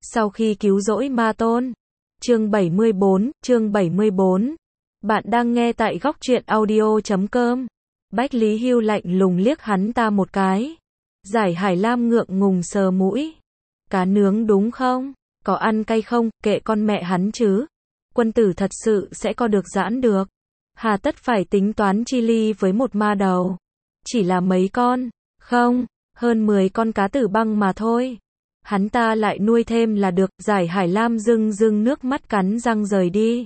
Sau khi cứu rỗi ma tôn. Chương 74. Bạn đang nghe tại góc truyện audio.com. Bách Lý Hưu lạnh lùng liếc hắn ta một cái. Giải Hải Lam ngượng ngùng sờ mũi. Cá nướng đúng không? Có ăn cay không? Kệ con mẹ hắn chứ. Quân tử thật sự sẽ co được giãn được. Hà tất phải tính toán chi ly với một ma đầu. Chỉ là mấy con. Không, hơn 10 con cá tử băng mà thôi. Hắn ta lại nuôi thêm là được. Giải Hải Lam rưng nước mắt cắn răng rời đi.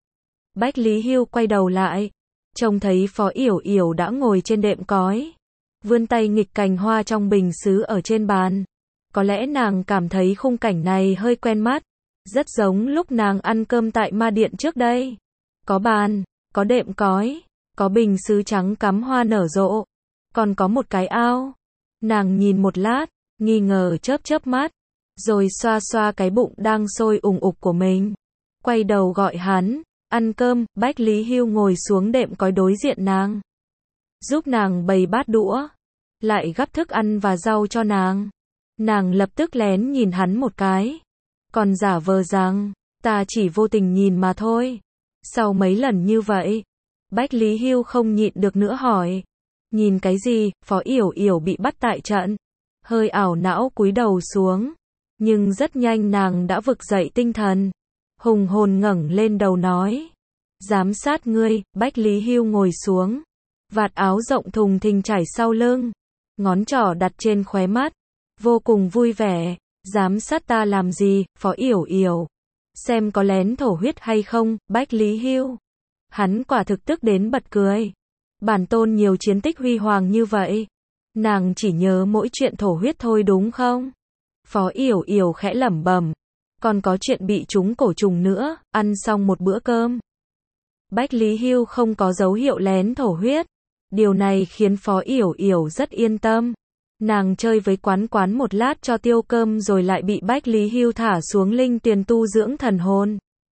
Bách Lý Hưu quay đầu lại, trông thấy Phó Yểu Yểu đã ngồi trên đệm cói, vươn tay nghịch cành hoa trong bình sứ ở trên bàn. Có lẽ nàng cảm thấy khung cảnh này hơi quen mắt, rất giống lúc nàng ăn cơm tại ma điện trước đây. Có bàn, có đệm cói, có bình sứ trắng cắm hoa nở rộ, còn có một cái ao. Nàng nhìn một lát, nghi ngờ chớp mắt, rồi xoa xoa cái bụng đang sôi ùng ục của mình. Quay đầu gọi hắn, ăn cơm. Bách Lý Hưu ngồi xuống đệm cói đối diện nàng, giúp nàng bày bát đũa, lại gắp thức ăn và rau cho nàng. Nàng lập tức lén nhìn hắn một cái, còn giả vờ rằng, ta chỉ vô tình nhìn mà thôi. Sau mấy lần như vậy, Bách Lý Hưu không nhịn được nữa hỏi, nhìn cái gì? Phó Yểu Yểu bị bắt tại trận, hơi ảo não cúi đầu xuống, nhưng rất nhanh nàng đã vực dậy tinh thần, hùng hồn ngẩng lên đầu nói, giám sát ngươi. Bách Lý Hưu ngồi xuống, vạt áo rộng thùng thình trải sau lưng, ngón trỏ đặt trên khóe mắt, vô cùng vui vẻ. Giám sát ta làm gì? Phó Yểu Yểu, xem có lén thổ huyết hay không? Bách Lý Hưu, hắn quả thực tức đến bật cười. Bản tôn nhiều chiến tích huy hoàng như vậy, nàng chỉ nhớ mỗi chuyện thổ huyết thôi đúng không? Phó Yểu Yểu khẽ lẩm bẩm, còn có chuyện bị trúng cổ trùng nữa. Ăn xong một bữa cơm, Bách Lý Hưu không có dấu hiệu lén thổ huyết. Điều này khiến Phó Yểu Yểu rất yên tâm. Nàng chơi với quán một lát cho tiêu cơm rồi lại bị Bách Lý Hưu thả xuống linh tuyền tu dưỡng thần hồn.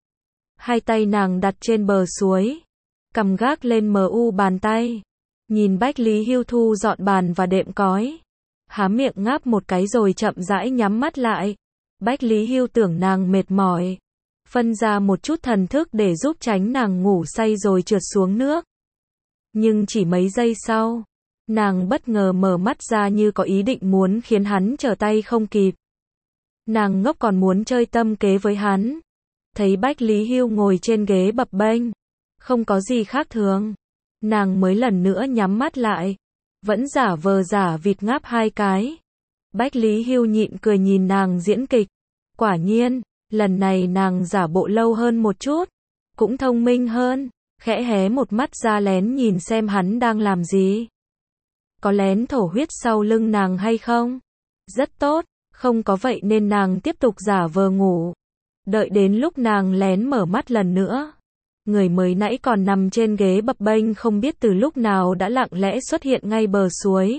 Hai tay nàng đặt trên bờ suối, cầm gác lên bàn tay, nhìn Bách Lý Hưu thu dọn bàn và đệm cói, há miệng ngáp một cái rồi chậm rãi nhắm mắt lại. Bách Lý Hưu tưởng nàng mệt mỏi, phân ra một chút thần thức để giúp tránh nàng ngủ say rồi trượt xuống nước. Nhưng chỉ mấy giây sau, nàng bất ngờ mở mắt ra như có ý định muốn khiến hắn trở tay không kịp. Nàng ngốc còn muốn chơi tâm kế với hắn. Thấy Bách Lý Hưu ngồi trên ghế bập bênh, không có gì khác thường, nàng mới lần nữa nhắm mắt lại, vẫn giả vờ giả vịt ngáp hai cái. Bách Lý Hưu nhịn cười nhìn nàng diễn kịch. Quả nhiên, lần này nàng giả bộ lâu hơn một chút, cũng thông minh hơn, khẽ hé một mắt ra lén nhìn xem hắn đang làm gì. Có lén thổ huyết sau lưng nàng hay không? Rất tốt, không có vậy nên nàng tiếp tục giả vờ ngủ. Đợi đến lúc nàng lén mở mắt lần nữa, người mới nãy còn nằm trên ghế bập bênh không biết từ lúc nào đã lặng lẽ xuất hiện ngay bờ suối.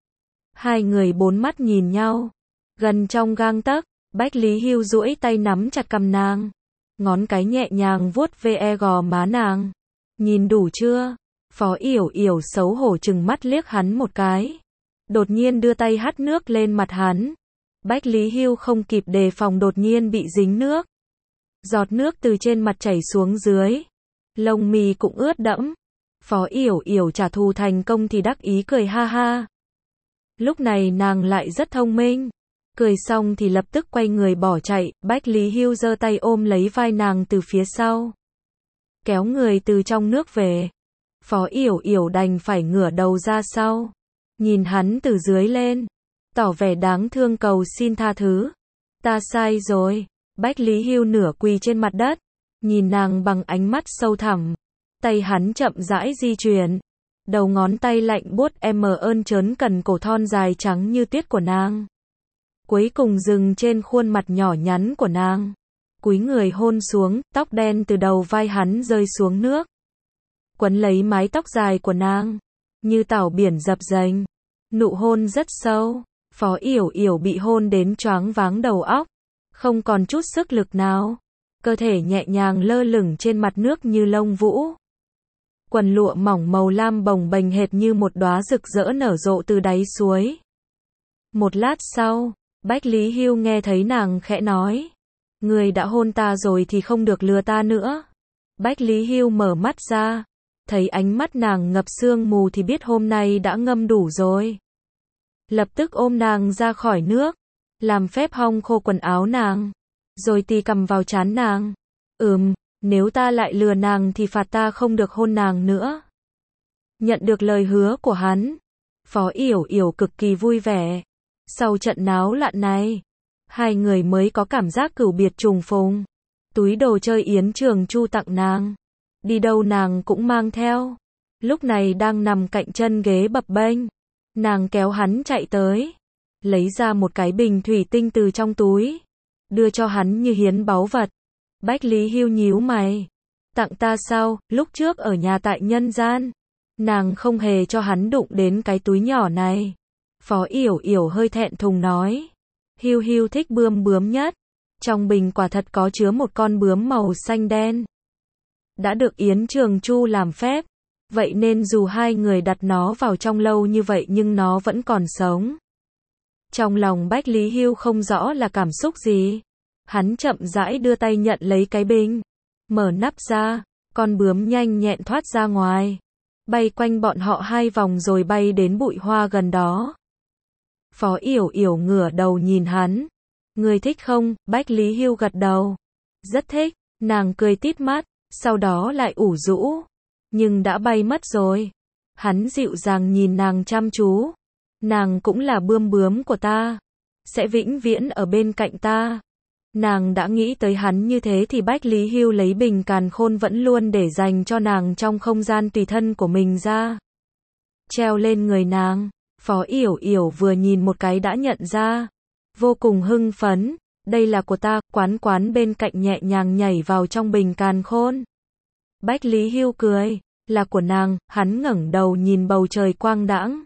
Hai người bốn mắt nhìn nhau, gần trong gang tấc. Bách Lý Hưu duỗi tay nắm chặt cằm nàng, ngón cái nhẹ nhàng vuốt ve gò má nàng. Nhìn đủ chưa? Phó Yểu Yểu xấu hổ trừng mắt liếc hắn một cái, đột nhiên đưa tay hắt nước lên mặt hắn. Bách Lý Hưu không kịp đề phòng đột nhiên bị dính nước. Giọt nước từ trên mặt chảy xuống dưới, lông mi cũng ướt đẫm. Phó Yểu Yểu trả thù thành công thì đắc ý cười ha ha. Lúc này nàng lại rất thông minh, cười xong thì lập tức quay người bỏ chạy. Bách Lý Hưu giơ tay ôm lấy vai nàng từ phía sau, kéo người từ trong nước về. Phó Yểu Yểu đành phải ngửa đầu ra sau, nhìn hắn từ dưới lên, tỏ vẻ đáng thương cầu xin tha thứ. Ta sai rồi. Bách Lý Hưu nửa quỳ trên mặt đất, nhìn nàng bằng ánh mắt sâu thẳm. Tay hắn chậm rãi di chuyển, đầu ngón tay lạnh buốt ơn trớn cần cổ thon dài trắng như tuyết của nàng, cuối cùng dừng trên khuôn mặt nhỏ nhắn của nàng. Cúi người hôn xuống, tóc đen từ đầu vai hắn rơi xuống nước, quấn lấy mái tóc dài của nàng, như tảo biển dập dềnh. Nụ hôn rất sâu, Phó Yểu Yểu bị hôn đến choáng váng đầu óc, không còn chút sức lực nào, cơ thể nhẹ nhàng lơ lửng trên mặt nước như lông vũ. Quần lụa mỏng màu lam bồng bềnh hệt như một đóa rực rỡ nở rộ từ đáy suối. Một lát sau, Bách Lý Hưu nghe thấy nàng khẽ nói. Người đã hôn ta rồi thì không được lừa ta nữa. Bách Lý Hưu mở mắt ra. Thấy ánh mắt nàng ngập sương mù thì biết hôm nay đã ngâm đủ rồi. Lập tức ôm nàng ra khỏi nước. Làm phép hong khô quần áo nàng. Rồi tì cầm vào trán nàng. Nếu ta lại lừa nàng thì phạt ta không được hôn nàng nữa. Nhận được lời hứa của hắn, Phó Yểu Yểu cực kỳ vui vẻ. Sau trận náo loạn này, hai người mới có cảm giác cửu biệt trùng phùng. Túi đồ chơi Yến Trường Chu tặng nàng, đi đâu nàng cũng mang theo. Lúc này đang nằm cạnh chân ghế bập bênh, nàng kéo hắn chạy tới, lấy ra một cái bình thủy tinh từ trong túi, đưa cho hắn như hiến báu vật. Bách Lý Hưu nhíu mày. Tặng ta sao? Lúc trước ở nhà tại nhân gian, nàng không hề cho hắn đụng đến cái túi nhỏ này. Phó Yểu Yểu hơi thẹn thùng nói. Hưu Hưu thích bướm nhất. Trong bình quả thật có chứa một con bướm màu xanh đen. Đã được Yến Trường Chu làm phép. Vậy nên dù hai người đặt nó vào trong lâu như vậy nhưng nó vẫn còn sống. Trong lòng Bách Lý Hưu không rõ là cảm xúc gì. Hắn chậm rãi đưa tay nhận lấy cái bình. Mở nắp ra, con bướm nhanh nhẹn thoát ra ngoài. Bay quanh bọn họ 2 vòng rồi bay đến bụi hoa gần đó. Phó Yểu Yểu ngửa đầu nhìn hắn. Người thích không? Bách Lý Hưu gật đầu. Rất thích, nàng cười tít mắt, sau đó lại ủ rũ. Nhưng đã bay mất rồi. Hắn dịu dàng nhìn nàng chăm chú. Nàng cũng là bướm của ta. Sẽ vĩnh viễn ở bên cạnh ta. Nàng đã nghĩ tới hắn như thế thì Bách Lý Hưu lấy bình càn khôn vẫn luôn để dành cho nàng trong không gian tùy thân của mình ra. Treo lên người nàng, Phó Yểu Yểu vừa nhìn một cái đã nhận ra. Vô cùng hưng phấn, đây là của ta, Quán bên cạnh nhẹ nhàng nhảy vào trong bình càn khôn. Bách Lý Hưu cười, là của nàng, hắn ngẩng đầu nhìn bầu trời quang đãng.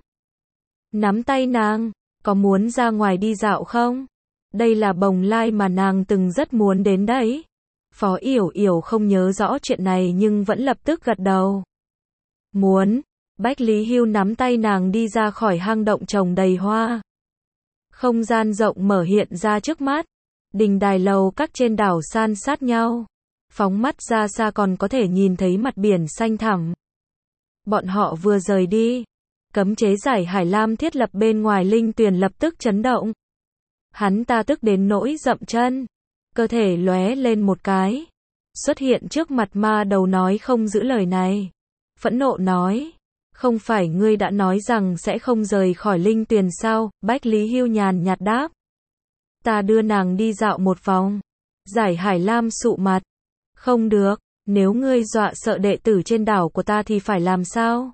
Nắm tay nàng, có muốn ra ngoài đi dạo không? Đây là Bồng Lai mà nàng từng rất muốn đến đấy. Phó Yểu Yểu không nhớ rõ chuyện này nhưng vẫn lập tức gật đầu. Muốn. Bách Lý Hưu nắm tay nàng đi ra khỏi hang động trồng đầy hoa. Không gian rộng mở hiện ra trước mắt. Đình đài lầu các trên đảo san sát nhau. Phóng mắt ra xa còn có thể nhìn thấy mặt biển xanh thẳm. Bọn họ vừa rời đi. Cấm chế giải Hải Lam thiết lập bên ngoài linh tuyền lập tức chấn động. Hắn ta tức đến nỗi dậm chân. Cơ thể lóe lên một cái. Xuất hiện trước mặt ma đầu nói không giữ lời này. Phẫn nộ nói. Không phải ngươi đã nói rằng sẽ không rời khỏi linh tuyền sao? Bách Lý Hưu nhàn nhạt đáp. Ta đưa nàng đi dạo một vòng. Giải Hải Lam sụ mặt. Không được, nếu ngươi dọa sợ đệ tử trên đảo của ta thì phải làm sao?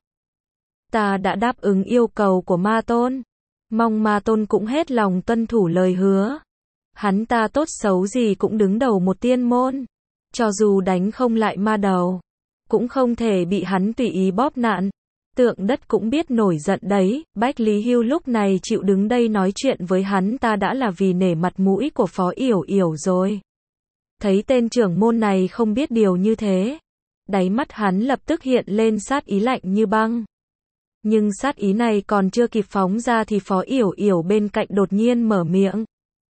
Ta đã đáp ứng yêu cầu của Ma Tôn. Mong Ma Tôn cũng hết lòng tuân thủ lời hứa. Hắn ta tốt xấu gì cũng đứng đầu một tiên môn. Cho dù đánh không lại ma đầu, cũng không thể bị hắn tùy ý bóp nạn. Tượng đất cũng biết nổi giận đấy. Bách Lý Hưu lúc này chịu đứng đây nói chuyện với hắn ta đã là vì nể mặt mũi của Phó Yểu Yểu rồi. Thấy tên trưởng môn này không biết điều như thế. Đáy mắt hắn lập tức hiện lên sát ý lạnh như băng. Nhưng sát ý này còn chưa kịp phóng ra thì Phó Yểu Yểu bên cạnh đột nhiên mở miệng.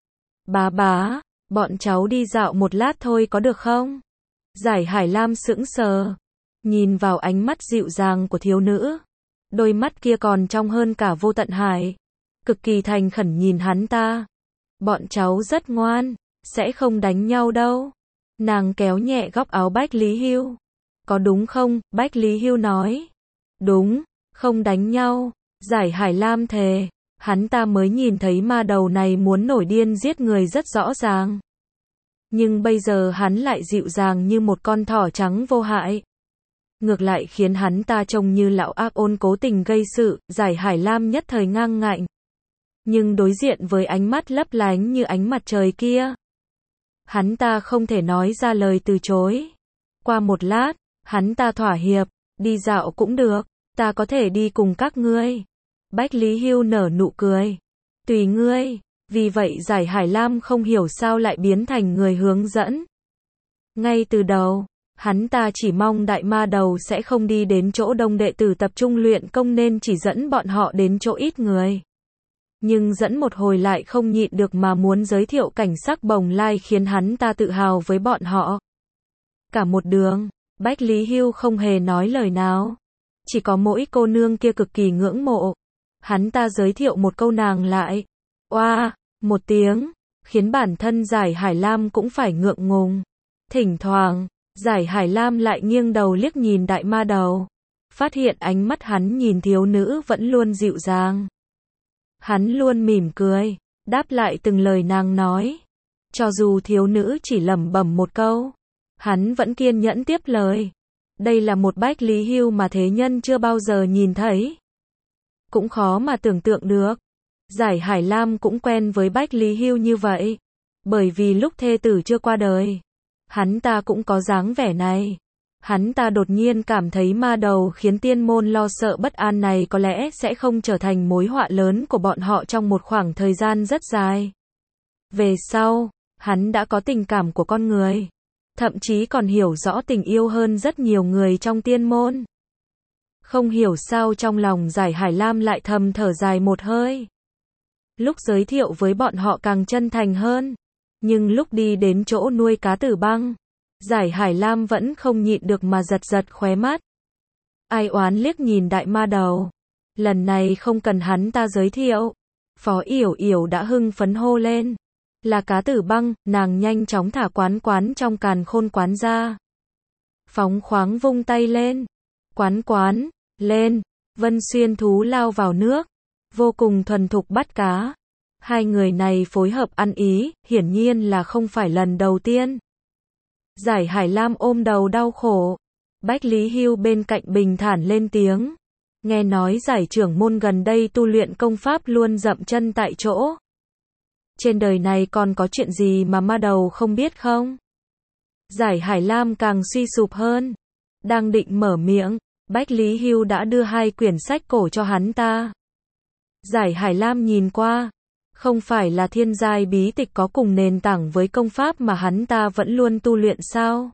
Bá, bọn cháu đi dạo một lát thôi có được không? Giải Hải Lam sững sờ. Nhìn vào ánh mắt dịu dàng của thiếu nữ. Đôi mắt kia còn trong hơn cả vô tận hải. Cực kỳ thành khẩn nhìn hắn ta. Bọn cháu rất ngoan, sẽ không đánh nhau đâu. Nàng kéo nhẹ góc áo Bách Lý Hưu. Có đúng không? Bách Lý Hưu nói. Đúng, không đánh nhau. Giải Hải Lam thề. Hắn ta mới nhìn thấy ma đầu này muốn nổi điên giết người rất rõ ràng. Nhưng bây giờ hắn lại dịu dàng như một con thỏ trắng vô hại. Ngược lại khiến hắn ta trông như lão ác ôn cố tình gây sự. Giải Hải Lam nhất thời ngang ngạnh. Nhưng đối diện với ánh mắt lấp lánh như ánh mặt trời kia, hắn ta không thể nói ra lời từ chối. Qua một lát, hắn ta thỏa hiệp. Đi dạo cũng được, ta có thể đi cùng các ngươi. Bách Lý Hưu nở nụ cười. Tùy ngươi. Vì vậy Giải Hải Lam không hiểu sao lại biến thành người hướng dẫn. Ngay từ đầu, hắn ta chỉ mong đại ma đầu sẽ không đi đến chỗ đông đệ tử tập trung luyện công nên chỉ dẫn bọn họ đến chỗ ít người. nhưng dẫn một hồi lại không nhịn được mà muốn giới thiệu cảnh sắc bồng lai khiến hắn ta tự hào với bọn họ. Cả một đường, Bách Lý Hưu không hề nói lời nào. Chỉ có mỗi cô nương kia cực kỳ ngưỡng mộ. Hắn ta giới thiệu một câu nàng lại. Oa, một tiếng, khiến bản thân Giải Hải Lam cũng phải ngượng ngùng. Thỉnh thoảng, Giải Hải Lam lại nghiêng đầu liếc nhìn đại ma đầu. Phát hiện ánh mắt hắn nhìn thiếu nữ vẫn luôn dịu dàng. Hắn luôn mỉm cười, đáp lại từng lời nàng nói. Cho dù thiếu nữ chỉ lẩm bẩm một câu, hắn vẫn kiên nhẫn tiếp lời. Đây là một Bách Lý Hưu mà thế nhân chưa bao giờ nhìn thấy. Cũng khó mà tưởng tượng được. Giải Hải Lam cũng quen với Bách Lý Hưu như vậy. Bởi vì lúc thê tử chưa qua đời, hắn ta cũng có dáng vẻ này. Hắn ta đột nhiên cảm thấy ma đầu khiến tiên môn lo sợ bất an này có lẽ sẽ không trở thành mối họa lớn của bọn họ trong một khoảng thời gian rất dài. Về sau, hắn đã có tình cảm của con người. Thậm chí còn hiểu rõ tình yêu hơn rất nhiều người trong tiên môn. Không hiểu sao trong lòng Giải Hải Lam lại thầm thở dài một hơi. Lúc giới thiệu với bọn họ càng chân thành hơn. Nhưng lúc đi đến chỗ nuôi cá Tử Băng, Giải Hải Lam vẫn không nhịn được mà giật giật khóe mắt. Ai oán liếc nhìn đại ma đầu. Lần này không cần hắn ta giới thiệu. Phó Yểu Yểu đã hưng phấn hô lên. Là cá Tử Băng, nàng nhanh chóng thả quán quán trong càn khôn quán ra. Phóng khoáng vung tay lên. Quán quán, lên. Vân Xuyên thú lao vào nước. Vô cùng thuần thục bắt cá. Hai người này phối hợp ăn ý, hiển nhiên là không phải lần đầu tiên. Giải Hải Lam ôm đầu đau khổ. Bách Lý Hưu bên cạnh bình thản lên tiếng. Nghe nói Giải trưởng môn gần đây tu luyện công pháp luôn dậm chân tại chỗ. Trên đời này còn có chuyện gì mà ma đầu không biết không? Giải Hải Lam càng suy sụp hơn. Đang định mở miệng, Bách Lý Hưu đã đưa 2 quyển sách cổ cho hắn ta. Giải Hải Lam nhìn qua. Không phải là thiên giai bí tịch có cùng nền tảng với công pháp mà hắn ta vẫn luôn tu luyện sao?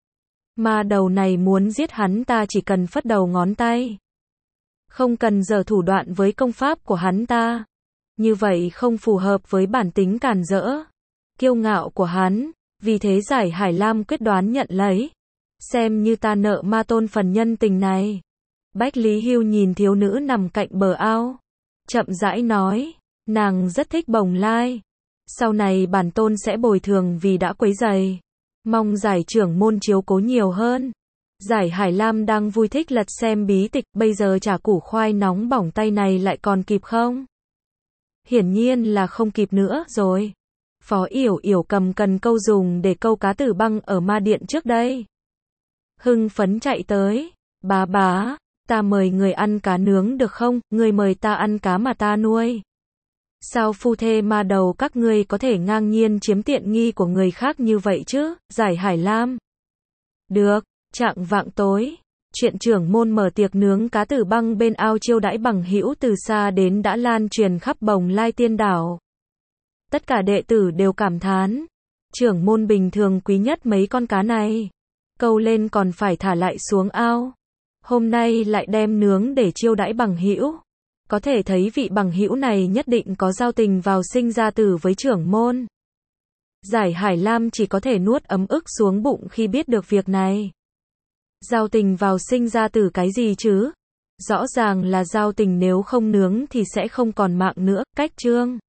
Ma đầu này muốn giết hắn ta chỉ cần phất đầu ngón tay. Không cần giở thủ đoạn với công pháp của hắn ta. Như vậy không phù hợp với bản tính càn rỡ, kiêu ngạo của hắn. Vì thế Giải Hải Lam quyết đoán nhận lấy. Xem như ta nợ ma tôn phần nhân tình này. Bách Lý Hưu nhìn thiếu nữ nằm cạnh bờ ao. Chậm rãi nói. Nàng rất thích bồng lai. Sau này bản tôn sẽ bồi thường vì đã quấy rầy. Mong Giải trưởng môn chiếu cố nhiều hơn. Giải Hải Lam đang vui thích lật xem bí tịch. Bây giờ chả củ khoai nóng bỏng tay này lại còn kịp không? Hiển nhiên là không kịp nữa rồi. Phó Yểu Yểu cầm cần câu dùng để câu cá Tử Băng ở ma điện trước đây. Hưng phấn chạy tới. Bá, ta mời người ăn cá nướng được không? Người mời ta ăn cá mà ta nuôi. Sao phu thê ma đầu các ngươi có thể ngang nhiên chiếm tiện nghi của người khác như vậy chứ? Giải Hải Lam. Được, chạng vạng tối. Chuyện trưởng môn mở tiệc nướng cá Tử Băng bên ao chiêu đãi bằng hữu từ xa đến đã lan truyền khắp Bồng Lai Tiên Đảo. Tất cả đệ tử đều cảm thán. Trưởng môn bình thường quý nhất mấy con cá này. Câu lên còn phải thả lại xuống ao. Hôm nay lại đem nướng để chiêu đãi bằng hữu. Có thể thấy vị bằng hữu này nhất định có giao tình vào sinh ra tử với trưởng môn. Giải Hải Lam chỉ có thể nuốt ấm ức xuống bụng khi biết được việc này. Giao tình vào sinh ra tử cái gì chứ? Rõ ràng là giao tình, nếu không nướng thì sẽ không còn mạng nữa. Cách chương